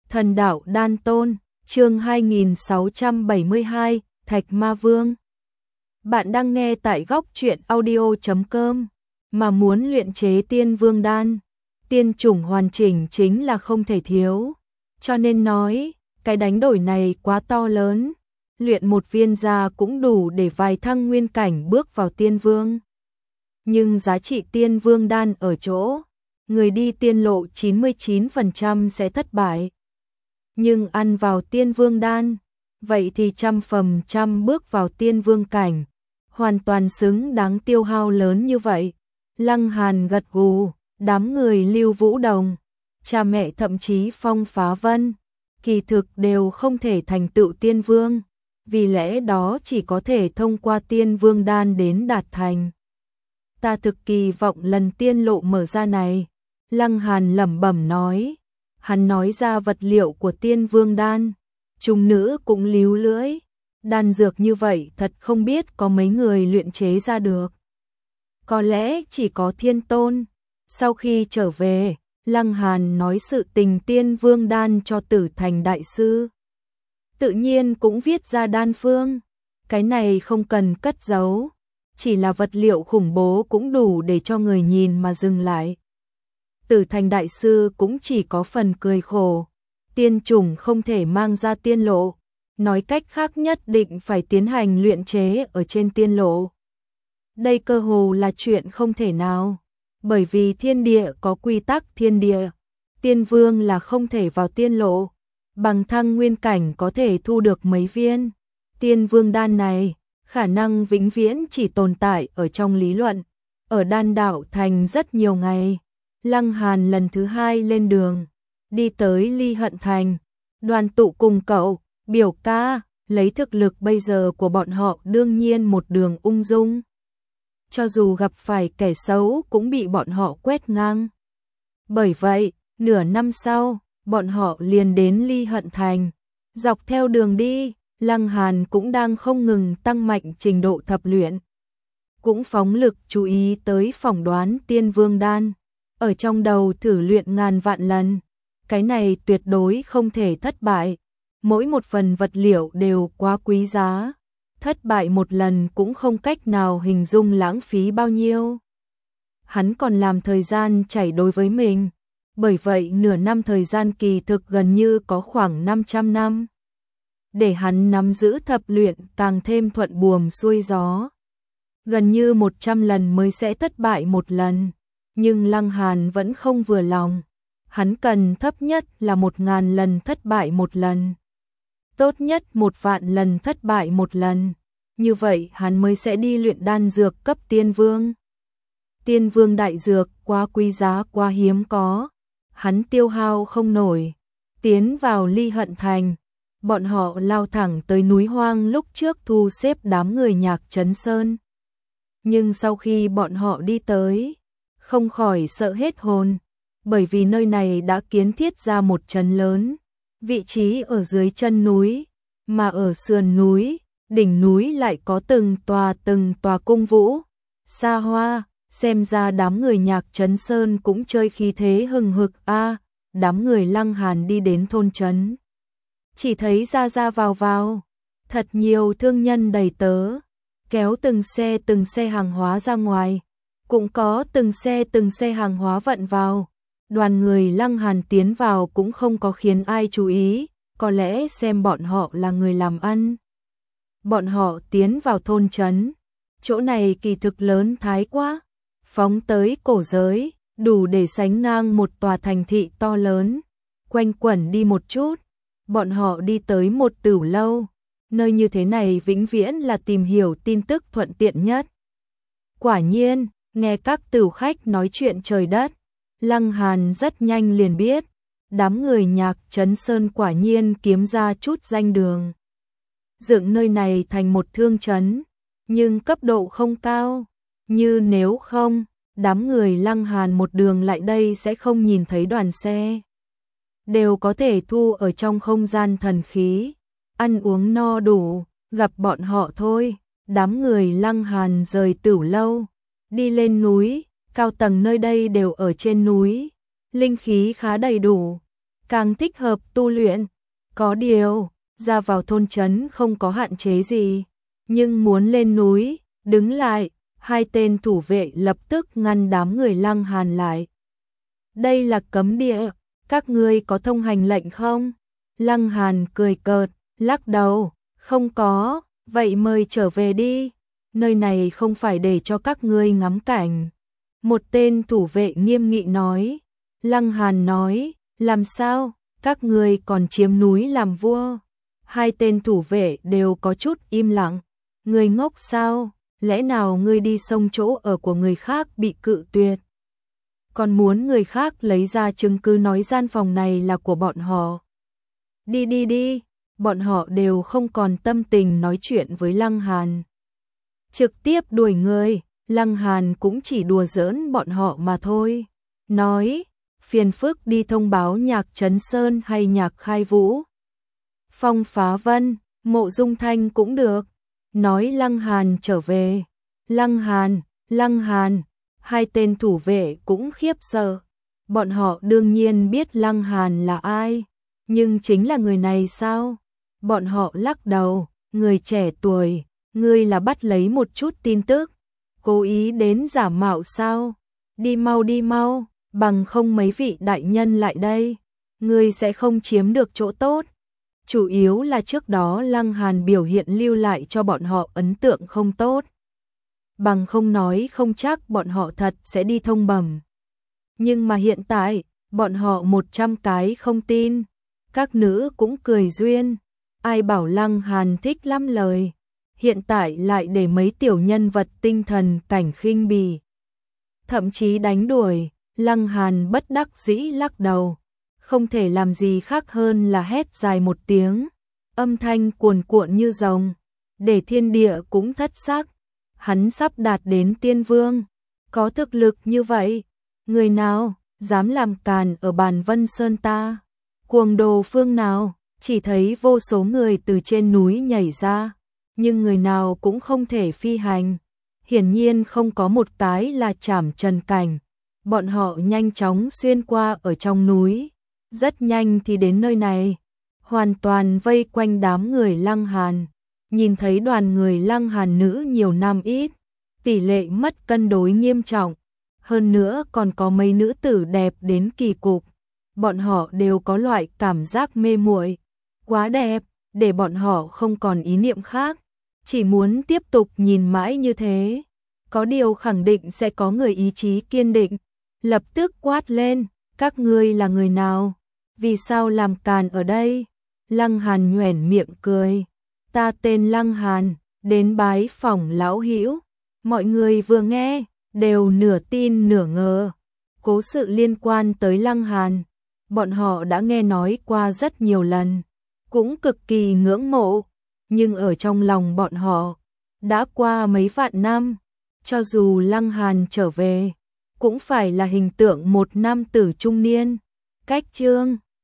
Thần đạo đan tôn, chương 2672, Thạch Ma Vương. Bạn đang nghe tại góc truyện audio.com. Mà muốn luyện chế tiên vương đan, tiên chủng hoàn chỉnh chính là không thể thiếu. Cho nên nói, cái đánh đổi này quá to lớn. Luyện một viên ra cũng đủ để vài thăng nguyên cảnh bước vào tiên vương. Nhưng giá trị tiên vương đan ở chỗ, người đi tiên lộ 99% sẽ thất bại. Nhưng ăn vào tiên vương đan, vậy thì 100% bước vào tiên vương cảnh, hoàn toàn xứng đáng tiêu hao lớn như vậy. Lăng Hàn gật gù, đám người Lưu Vũ Đồng, cha mẹ thậm chí Phong Phá Vân, kỳ thực đều không thể thành tựu tiên vương, vì lẽ đó chỉ có thể thông qua tiên vương đan đến đạt thành. Ta thực kỳ vọng lần tiên lộ mở ra này, Lăng Hàn lẩm bẩm nói. Hắn nói ra vật liệu của tiên vương đan, chúng nữ cũng líu lưỡi, đan dược như vậy thật không biết có mấy người luyện chế ra được. Có lẽ chỉ có Thiên Tôn. Sau khi trở về, Lăng Hàn nói sự tình tiên vương đan cho Tử Thành đại sư. Tự nhiên cũng viết ra đan phương, cái này không cần cất giấu, chỉ là vật liệu khủng bố cũng đủ để cho người nhìn mà dừng lại. Tử Thành đại sư cũng chỉ có phần cười khổ, tiên chủng không thể mang ra tiên lộ, nói cách khác nhất định phải tiến hành luyện chế ở trên tiên lộ. Đây cơ hồ là chuyện không thể nào, bởi vì thiên địa có quy tắc thiên địa, tiên vương là không thể vào tiên lộ, bằng thăng nguyên cảnh có thể thu được mấy viên. Tiên vương đan này, khả năng vĩnh viễn chỉ tồn tại ở trong lý luận, ở đan đạo thành rất nhiều ngày. Lăng Hàn lần thứ hai lên đường, đi tới Ly Hận Thành, Đoàn Tụ cùng cậu, biểu ca, lấy thực lực bây giờ của bọn họ đương nhiên một đường ung dung. Cho dù gặp phải kẻ xấu cũng bị bọn họ quét ngang. Bởi vậy, nửa năm sau, bọn họ liền đến Ly Hận Thành. Dọc theo đường đi, Lăng Hàn cũng đang không ngừng tăng mạnh trình độ thập luyện. Cũng phóng lực chú ý tới phỏng đoán tiên vương đan. Ở trong đầu thử luyện ngàn vạn lần, cái này tuyệt đối không thể thất bại. Mỗi một phần vật liệu đều quá quý giá, thất bại một lần cũng không cách nào hình dung lãng phí bao nhiêu. Hắn còn làm thời gian chảy đối với mình, bởi vậy nửa năm thời gian kỳ thực gần như có khoảng 500 năm. Để hắn nắm giữ thập luyện càng thêm thuận buồm xuôi gió. Gần như 100 lần mới sẽ thất bại một lần. Nhưng Lăng Hàn vẫn không vừa lòng, hắn cần thấp nhất là 1000 lần thất bại một lần. Tốt nhất 1.000.000 lần thất bại một lần, như vậy hắn mới sẽ đi luyện đan dược cấp tiên vương. Tiên vương đại dược quá quý giá quá hiếm có, hắn tiêu hao không nổi. Tiến vào Ly Hận Thành, bọn họ lao thẳng tới núi hoang lúc trước thu xếp đám người Nhạc Trấn Sơn. Nhưng sau khi bọn họ đi tới, không khỏi sợ hết hồn, bởi vì nơi này đã kiến thiết ra một trấn lớn, vị trí ở dưới chân núi, mà ở sườn núi, đỉnh núi lại có từng tòa cung vũ, xa hoa, xem ra đám người Nhạc Trấn Sơn cũng chơi khí thế hừng hực a. Đám người Lăng Hàn đi đến thôn trấn, chỉ thấy ra vào, thật nhiều thương nhân đầy tớ, kéo từng xe hàng hóa ra ngoài. Cũng có từng xe hàng hóa vận vào. Đoàn người Lăng Hàn tiến vào cũng không có khiến ai chú ý, có lẽ xem bọn họ là người làm ăn. Bọn họ tiến vào thôn trấn, chỗ này kỳ thực lớn thái quá, phóng tới cổ giới, đủ để sánh ngang một tòa thành thị to lớn. Quanh quẩn đi một chút, bọn họ đi tới một tửu lâu, nơi như thế này vĩnh viễn là tìm hiểu tin tức thuận tiện nhất. Quả nhiên, nghe các tửu khách nói chuyện trời đất, Lăng Hàn rất nhanh liền biết, đám người Nhạc Trấn Sơn quả nhiên kiếm ra chút danh đường. Dựng nơi này thành một thương trấn, nhưng cấp độ không cao, như nếu không, đám người Lăng Hàn một đường lại đây sẽ không nhìn thấy đoàn xe. Đều có thể thu ở trong không gian thần khí, ăn uống no đủ, gặp bọn họ thôi. Đám người Lăng Hàn rời tửu lâu, đi lên núi, cao tầng nơi đây đều ở trên núi, linh khí khá đầy đủ. càng thích hợp tu luyện. Có điều, ra vào thôn trấn không có hạn chế gì, nhưng muốn lên núi, đứng lại, hai tên thủ vệ lập tức ngăn đám người Lăng Hàn lại. Đây là cấm địa, các ngươi có thông hành lệnh không? Lăng Hàn cười cợt, lắc đầu, không có, vậy mời trở về đi, nơi này không phải để cho các ngươi ngắm cảnh. Một tên thủ vệ nghiêm nghị nói. Lăng Hàn nói, làm sao, các ngươi còn chiếm núi làm vua? Hai tên thủ vệ đều có chút im lặng. Ngươi ngốc sao, lẽ nào ngươi đi xông chỗ ở của người khác bị cự tuyệt? Còn muốn người khác lấy ra chứng cứ nói gian phòng này là của bọn họ. Đi đi đi, bọn họ đều không còn tâm tình nói chuyện với Lăng Hàn. Trực tiếp đuổi người, Lăng Hàn cũng chỉ đùa giỡn bọn họ mà thôi. Nói, phiền phức đi thông báo nhạc Trấn Sơn hay nhạc Khai Vũ. Phong Phá Vân, Mộ Dung Thanh cũng được. Nói Lăng Hàn trở về. Lăng Hàn, hai tên thủ vệ cũng khiếp sợ. Bọn họ đương nhiên biết Lăng Hàn là ai, nhưng chính là người này sao? Bọn họ lắc đầu, người trẻ tuổi, ngươi là bắt lấy một chút tin tức, cố ý đến giả mạo sao? Đi mau, bằng không mấy vị đại nhân lại đây, ngươi sẽ không chiếm được chỗ tốt. Chủ yếu là trước đó Lăng Hàn biểu hiện lưu lại cho bọn họ ấn tượng không tốt. Bằng không nói không chắc bọn họ thật sẽ đi thông bẩm. Nhưng mà hiện tại, bọn họ 100 cái không tin. Các nữ cũng cười duyên. Ai bảo Lăng Hàn thích lắm lời. Hiện tại lại để mấy tiểu nhân vật tinh thần cảnh khinh bỉ. Thậm chí đánh đuổi, Lăng Hàn bất đắc dĩ lắc đầu. Không thể làm gì khác hơn là hét dài một tiếng. Âm thanh cuồn cuộn như rồng. Để thiên địa cũng thất sắc. Hắn sắp đạt đến tiên vương. Có thực lực như vậy. Người nào dám làm càn ở Bàn Vân Sơn ta? Cuồng đồ phương nào? Chỉ thấy vô số người từ trên núi nhảy ra, nhưng người nào cũng không thể phi hành. Hiển nhiên không có một cái là chảm trần cảnh. Bọn họ nhanh chóng xuyên qua ở trong núi, rất nhanh thì đến nơi này, hoàn toàn vây quanh đám người Lăng Hàn. Nhìn thấy đoàn người Lăng Hàn nữ nhiều nam ít, tỷ lệ mất cân đối nghiêm trọng. Hơn nữa còn có mấy nữ tử đẹp đến kỳ cục. Bọn họ đều có loại cảm giác mê muội, quá đẹp, để bọn họ không còn ý niệm khác, chỉ muốn tiếp tục nhìn mãi như thế. Có điều khẳng định sẽ có người ý chí kiên định, lập tức quát lên, các ngươi là người nào? Vì sao làm càn ở đây? Lăng Hàn nhoẻn miệng cười, ta tên Lăng Hàn, đến bái phỏng lão hữu. Mọi người vừa nghe, đều nửa tin nửa ngờ. Cố sự liên quan tới Lăng Hàn, bọn họ đã nghe nói qua rất nhiều lần, cũng cực kỳ ngưỡng mộ, nhưng ở trong lòng bọn họ, đã qua mấy vạn năm, cho dù Lăng Hàn trở về, cũng phải là hình tượng một nam tử trung niên. Cách chương